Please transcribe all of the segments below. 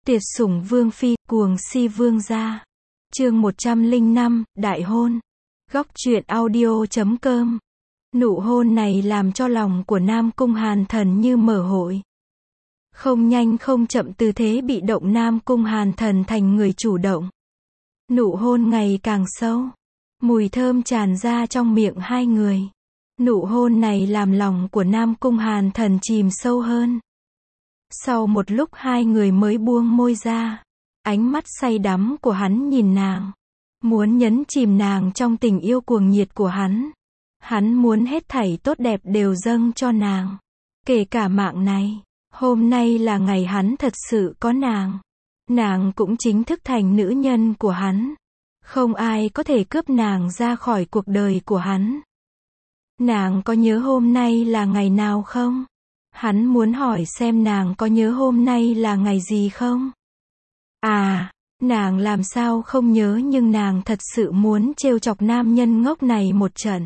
Tuyệt sủng vương phi, cuồng si vương gia. Chương 105, đại hôn. Góc truyện audio.com. Nụ hôn này làm cho lòng của Nam Cung Hàn Thần như mở hội. Không nhanh không chậm, tư thế bị động Nam Cung Hàn Thần thành người chủ động. Nụ hôn ngày càng sâu. Mùi thơm tràn ra trong miệng hai người. Nụ hôn này làm lòng của Nam Cung Hàn Thần chìm sâu hơn. Sau một lúc hai người mới buông môi ra. Ánh mắt say đắm của hắn nhìn nàng. Muốn nhấn chìm nàng trong tình yêu cuồng nhiệt của hắn. Hắn muốn hết thảy tốt đẹp đều dâng cho nàng. Kể cả mạng này. Hôm nay là ngày hắn thật sự có nàng. Nàng cũng chính thức thành nữ nhân của hắn. Không ai có thể cướp nàng ra khỏi cuộc đời của hắn. Nàng có nhớ hôm nay là ngày nào không? Hắn muốn hỏi xem nàng có nhớ hôm nay là ngày gì không? À, nàng làm sao không nhớ, nhưng nàng thật sự muốn trêu chọc nam nhân ngốc này một trận.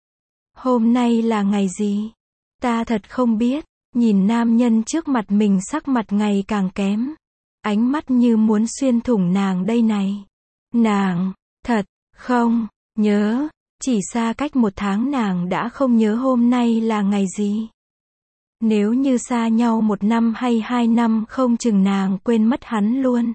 Hôm nay là ngày gì? Ta thật không biết. Nhìn nam nhân trước mặt mình sắc mặt ngày càng kém. Ánh mắt như muốn xuyên thủng nàng đây này. Nàng, thật, không, nhớ. Chỉ xa cách 1 tháng nàng đã không nhớ hôm nay là ngày gì. Nếu như xa nhau 1 năm hay 2 năm không chừng nàng quên mất hắn luôn.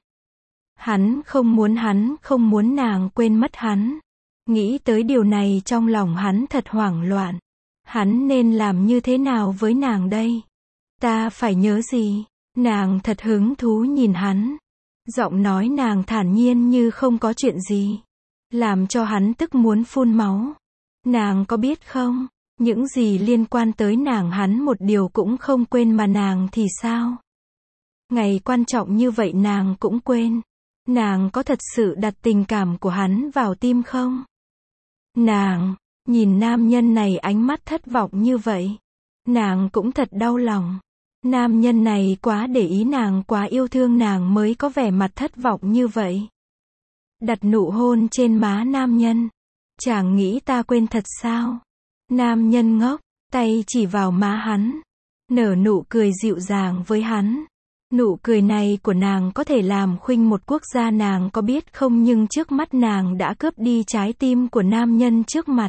Hắn không muốn nàng quên mất hắn. Nghĩ tới điều này trong lòng hắn thật hoảng loạn. Hắn nên làm như thế nào với nàng đây? Ta phải nhớ gì? Nàng thật hứng thú nhìn hắn. Giọng nói nàng thản nhiên như không có chuyện gì. Làm cho hắn tức muốn phun máu. Nàng có biết không? Những gì liên quan tới nàng hắn một điều cũng không quên, mà nàng thì sao? Ngày quan trọng như vậy nàng cũng quên. Nàng có thật sự đặt tình cảm của hắn vào tim không? Nàng, nhìn nam nhân này ánh mắt thất vọng như vậy. Nàng cũng thật đau lòng. Nam nhân này quá để ý nàng, quá yêu thương nàng mới có vẻ mặt thất vọng như vậy. Đặt nụ hôn trên má nam nhân. Chàng nghĩ ta quên thật sao? Nam nhân ngốc, tay chỉ vào má hắn. Nở nụ cười dịu dàng với hắn. Nụ cười này của nàng có thể làm khuynh một quốc gia, nàng có biết không, nhưng trước mắt nàng đã cướp đi trái tim của nam nhân trước mặt.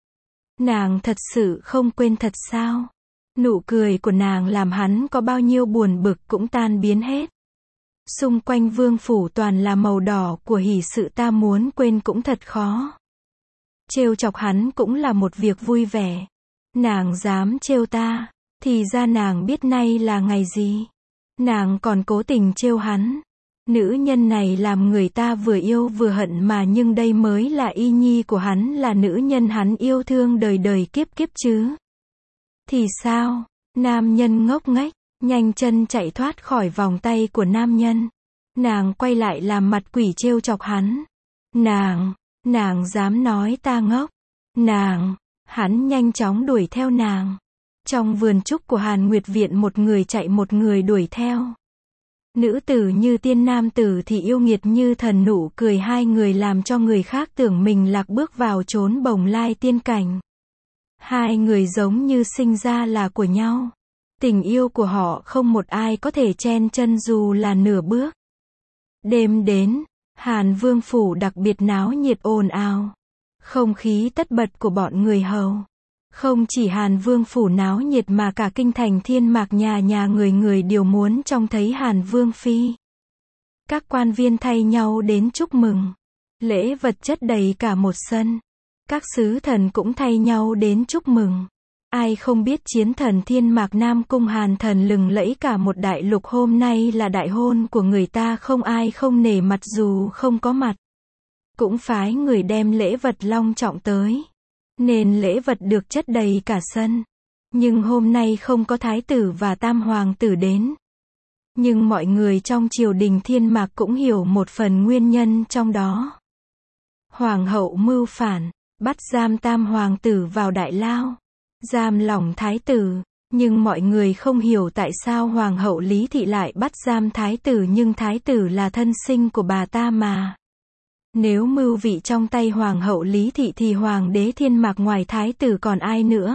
Nàng thật sự không quên thật sao? Nụ cười của nàng làm hắn có bao nhiêu buồn bực cũng tan biến hết. Xung quanh vương phủ toàn là màu đỏ của hỷ sự, ta muốn quên cũng thật khó. Trêu chọc hắn cũng là một việc vui vẻ. Nàng dám trêu ta, thì ra nàng biết nay là ngày gì. Nàng còn cố tình trêu hắn. Nữ nhân này làm người ta vừa yêu vừa hận mà, nhưng đây mới là y nhi của hắn, là nữ nhân hắn yêu thương đời đời kiếp kiếp chứ. Thì sao? Nam nhân ngốc nghếch, nhanh chân chạy thoát khỏi vòng tay của nam nhân. Nàng quay lại làm mặt quỷ trêu chọc hắn. Nàng dám nói ta ngốc. Hắn nhanh chóng đuổi theo nàng. Trong vườn trúc của Hàn Nguyệt Viện, một người chạy một người đuổi theo. Nữ tử như tiên, nam tử thì yêu nghiệt như thần, nụ cười hai người làm cho người khác tưởng mình lạc bước vào chốn bồng lai tiên cảnh. Hai người giống như sinh ra là của nhau. Tình yêu của họ không một ai có thể chen chân dù là nửa bước. Đêm đến, Hàn Vương phủ đặc biệt náo nhiệt ồn ào. Không khí tất bật của bọn người hầu. Không chỉ Hàn Vương phủ náo nhiệt mà cả kinh thành Thiên Mạc nhà nhà người người đều muốn trông thấy Hàn Vương phi. Các quan viên thay nhau đến chúc mừng. Lễ vật chất đầy cả một sân. Các sứ thần cũng thay nhau đến chúc mừng. Ai không biết chiến thần Thiên Mạc Nam Cung Hàn Thần lừng lẫy cả một đại lục, hôm nay là đại hôn của người ta, không ai không nể mặt dù không có mặt. Cũng phái người đem lễ vật long trọng tới. Nên lễ vật được chất đầy cả sân. Nhưng hôm nay không có thái tử và tam hoàng tử đến. Nhưng mọi người trong triều đình Thiên Mạc cũng hiểu một phần nguyên nhân trong đó. Hoàng hậu mưu phản, bắt giam tam hoàng tử vào đại lao. Giam lỏng thái tử. Nhưng mọi người không hiểu tại sao hoàng hậu Lý Thị lại bắt giam thái tử, nhưng thái tử là thân sinh của bà ta mà. Nếu mưu vị trong tay hoàng hậu Lý Thị thì hoàng đế Thiên Mạc ngoài thái tử còn ai nữa.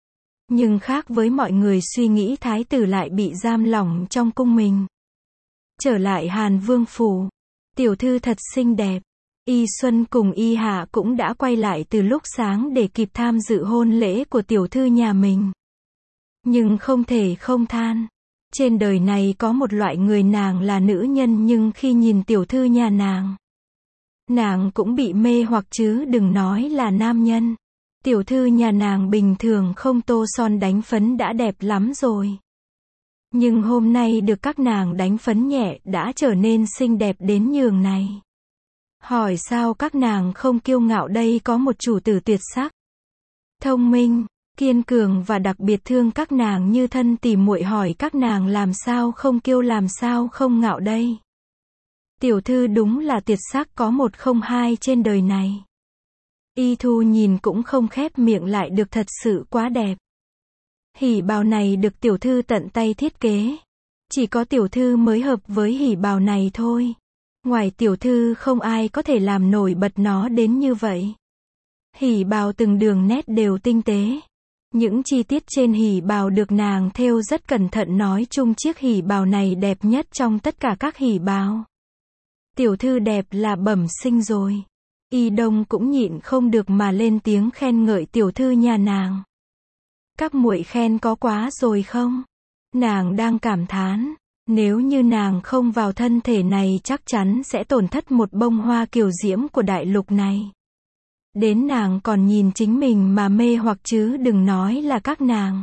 Nhưng khác với mọi người suy nghĩ, thái tử lại bị giam lỏng trong cung mình. Trở lại Hàn Vương phủ. Tiểu thư thật xinh đẹp. Y Xuân cùng Y Hạ cũng đã quay lại từ lúc sáng để kịp tham dự hôn lễ của tiểu thư nhà mình. Nhưng không thể không than. Trên đời này có một loại người nàng là nữ nhân nhưng khi nhìn tiểu thư nhà nàng cũng bị mê hoặc chứ đừng nói là nam nhân. Tiểu thư nhà nàng bình thường không tô son đánh phấn đã đẹp lắm rồi. Nhưng hôm nay được các nàng đánh phấn nhẹ đã trở nên xinh đẹp đến nhường này. Hỏi sao các nàng không kiêu ngạo đây có một chủ tử tuyệt sắc. Thông minh, kiên cường và đặc biệt thương các nàng như thân tỉ muội hỏi các nàng làm sao không kiêu làm sao không ngạo đây. Tiểu thư đúng là tuyệt sắc có một không hai trên đời này. Y Thu nhìn cũng không khép miệng lại được thật sự quá đẹp. Hỉ bào này được tiểu thư tận tay thiết kế. Chỉ có tiểu thư mới hợp với hỉ bào này thôi. Ngoài tiểu thư không ai có thể làm nổi bật nó đến như vậy. Hỉ bào từng đường nét đều tinh tế. Những chi tiết trên hỉ bào được nàng thêu rất cẩn thận nói chung chiếc hỉ bào này đẹp nhất trong tất cả các hỉ bào. Tiểu thư đẹp là bẩm sinh rồi. Y Đông cũng nhịn không được mà lên tiếng khen ngợi tiểu thư nhà nàng. Các muội khen có quá rồi không? Nàng đang cảm thán, nếu như nàng không vào thân thể này chắc chắn sẽ tổn thất một bông hoa kiều diễm của đại lục này. Đến nàng còn nhìn chính mình mà mê hoặc chứ đừng nói là các nàng.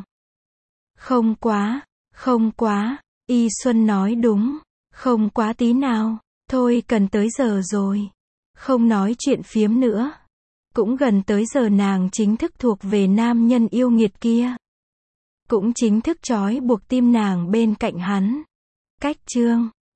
Không quá, Y Xuân nói đúng, không quá tí nào, thôi cần tới giờ rồi. Không nói chuyện phiếm nữa. Cũng gần tới giờ nàng chính thức thuộc về nam nhân yêu nghiệt kia. Cũng chính thức trói buộc tim nàng bên cạnh hắn. Cách chương